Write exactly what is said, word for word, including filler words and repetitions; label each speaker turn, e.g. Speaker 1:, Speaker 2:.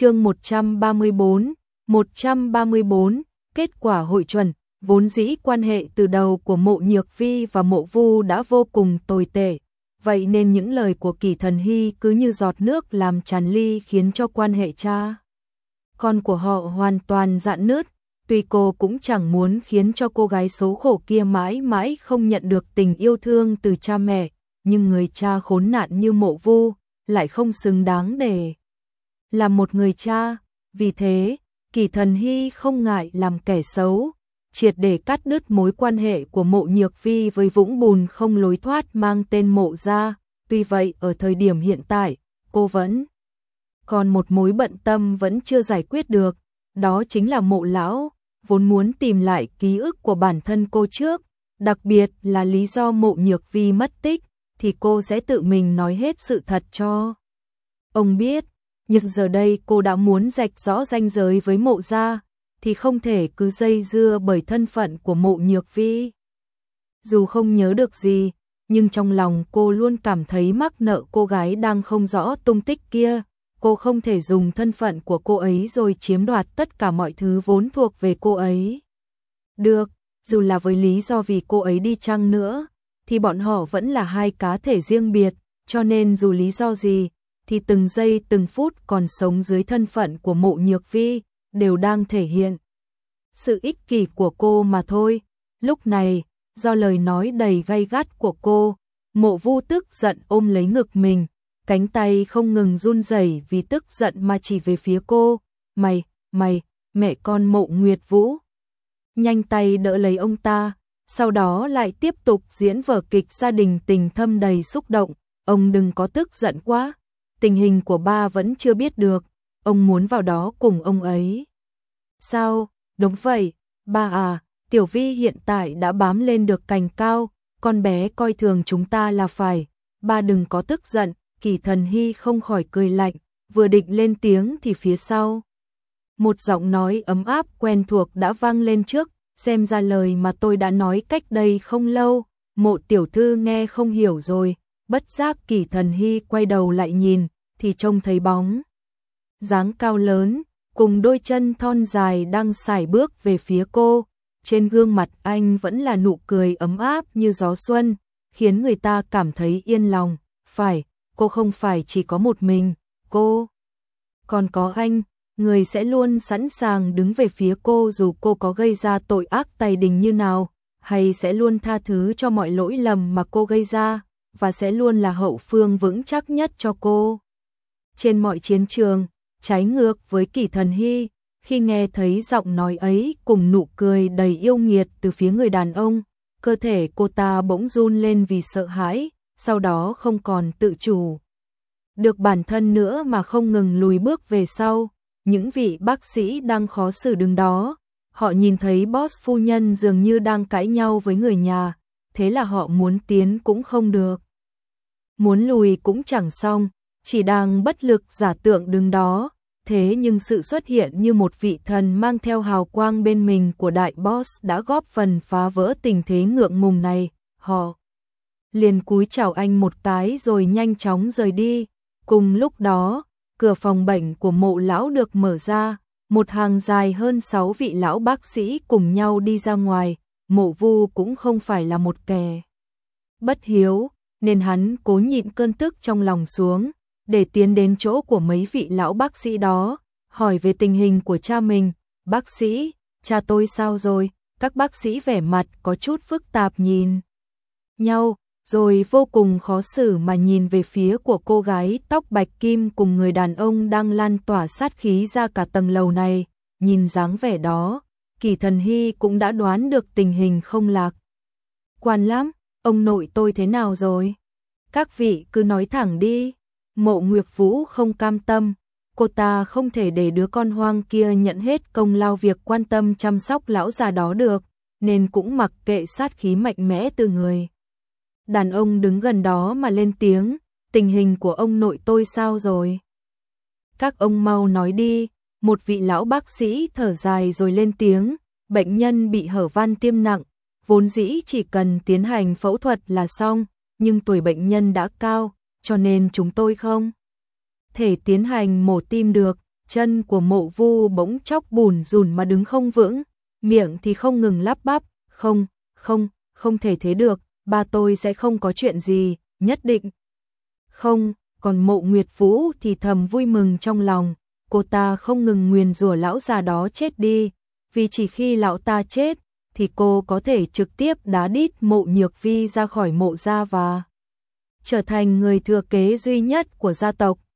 Speaker 1: Chương một trăm ba mươi bốn, một trăm ba mươi bốn, kết quả hội chuẩn. Vốn dĩ quan hệ từ đầu của Mộ Nhược Vi và Mộ Vu đã vô cùng tồi tệ, vậy nên những lời của Kỷ Thần Hy cứ như giọt nước làm tràn ly, khiến cho quan hệ cha con của họ hoàn toàn rạn nứt. Tuy cô cũng chẳng muốn khiến cho cô gái số khổ kia mãi mãi không nhận được tình yêu thương từ cha mẹ, nhưng người cha khốn nạn như Mộ Vu lại không xứng đáng để làm một người cha. Vì thế, Kỷ Thần Hy không ngại làm kẻ xấu, triệt để cắt đứt mối quan hệ của Mộ Nhược Vi với vũng bùn không lối thoát mang tên Mộ gia. Tuy vậy, ở thời điểm hiện tại, cô vẫn còn một mối bận tâm vẫn chưa giải quyết được, đó chính là Mộ lão, vốn muốn tìm lại ký ức của bản thân cô trước, đặc biệt là lý do Mộ Nhược Vi mất tích, thì cô sẽ tự mình nói hết sự thật cho ông biết. Nhưng giờ đây cô đã muốn rạch rõ ranh giới với Mộ gia, thì không thể cứ dây dưa bởi thân phận của Mộ Nhược Vi. Dù không nhớ được gì, nhưng trong lòng cô luôn cảm thấy mắc nợ cô gái đang không rõ tung tích kia. Cô không thể dùng thân phận của cô ấy rồi chiếm đoạt tất cả mọi thứ vốn thuộc về cô ấy. Được, dù là với lý do vì cô ấy đi chăng nữa, thì bọn họ vẫn là hai cá thể riêng biệt, cho nên dù lý do gì, thì từng giây từng phút còn sống dưới thân phận của Mộ Nhược Vi đều đang thể hiện sự ích kỷ của cô mà thôi. Lúc này, do lời nói đầy gay gắt của cô, Mộ Vu tức giận ôm lấy ngực mình, cánh tay không ngừng run rẩy vì tức giận mà chỉ về phía cô. Mày, mày, mẹ con Mộ Nguyệt Vũ. Nhanh tay đỡ lấy ông ta, sau đó lại tiếp tục diễn vở kịch gia đình tình thâm đầy xúc động. Ông đừng có tức giận quá, tình hình của ba vẫn chưa biết được, ông muốn vào đó cùng ông ấy. Sao? Đúng vậy, ba à, Tiểu Vi hiện tại đã bám lên được cành cao, con bé coi thường chúng ta là phải, ba đừng có tức giận. Kỷ Thần Hy không khỏi cười lạnh, vừa định lên tiếng thì phía sau một giọng nói ấm áp quen thuộc đã vang lên trước. Xem ra lời mà tôi đã nói cách đây không lâu, Mộ tiểu thư nghe không hiểu rồi. Bất giác Kỷ Thần Hy quay đầu lại nhìn, thì trông thấy bóng dáng cao lớn cùng đôi chân thon dài đang sải bước về phía cô. Trên gương mặt anh vẫn là nụ cười ấm áp như gió xuân, khiến người ta cảm thấy yên lòng. Phải, cô không phải chỉ có một mình, cô còn có anh, người sẽ luôn sẵn sàng đứng về phía cô dù cô có gây ra tội ác tày đình như nào, hay sẽ luôn tha thứ cho mọi lỗi lầm mà cô gây ra, và sẽ luôn là hậu phương vững chắc nhất cho cô trên mọi chiến trường. Trái ngược với Kỷ Thần Hy, khi nghe thấy giọng nói ấy cùng nụ cười đầy yêu nghiệt từ phía người đàn ông, cơ thể cô ta bỗng run lên vì sợ hãi, sau đó không còn tự chủ được bản thân nữa mà không ngừng lùi bước về sau. Những vị bác sĩ đang khó xử đứng đó, họ nhìn thấy boss phu nhân dường như đang cãi nhau với người nhà, thế là họ muốn tiến cũng không được, muốn lùi cũng chẳng xong, chỉ đang bất lực giả tượng đứng đó. Thế nhưng sự xuất hiện như một vị thần mang theo hào quang bên mình của đại boss đã góp phần phá vỡ tình thế ngượng ngùng này. Họ liền cúi chào anh một cái rồi nhanh chóng rời đi. Cùng lúc đó, cửa phòng bệnh của Mộ lão được mở ra, một hàng dài hơn sáu vị lão bác sĩ cùng nhau đi ra ngoài. Mộ Vu cũng không phải là một kẻ bất hiếu, nên hắn cố nhịn cơn tức trong lòng xuống, để tiến đến chỗ của mấy vị lão bác sĩ đó, hỏi về tình hình của cha mình. Bác sĩ, cha tôi sao rồi? Các bác sĩ vẻ mặt có chút phức tạp nhìn nhau, rồi vô cùng khó xử mà nhìn về phía của cô gái tóc bạch kim cùng người đàn ông đang lan tỏa sát khí ra cả tầng lầu này. Nhìn dáng vẻ đó, Kỷ Thần Hy cũng đã đoán được tình hình không lạc quan lắm. Ông nội tôi thế nào rồi? Các vị cứ nói thẳng đi. Mộ Nguyệt Vũ không cam tâm, cô ta không thể để đứa con hoang kia nhận hết công lao việc quan tâm chăm sóc lão già đó được, nên cũng mặc kệ sát khí mạnh mẽ từ người đàn ông đứng gần đó mà lên tiếng. Tình hình của ông nội tôi sao rồi? Các ông mau nói đi. Một vị lão bác sĩ thở dài rồi lên tiếng. Bệnh nhân bị hở van tim nặng, vốn dĩ chỉ cần tiến hành phẫu thuật là xong, nhưng tuổi bệnh nhân đã cao, cho nên chúng tôi không thể tiến hành mổ tim được, chân của Mộ Vu bỗng chốc bùn rùn mà đứng không vững, miệng thì không ngừng lắp bắp, không, không, không thể thế được, ba tôi sẽ không có chuyện gì, nhất định. Không, còn Mộ Nguyệt Vũ thì thầm vui mừng trong lòng, cô ta không ngừng nguyền rủa lão già đó chết đi, vì chỉ khi lão ta chết, thì cô có thể trực tiếp đá đít Mộ Nhược Vi ra khỏi Mộ gia và trở thành người thừa kế duy nhất của gia tộc.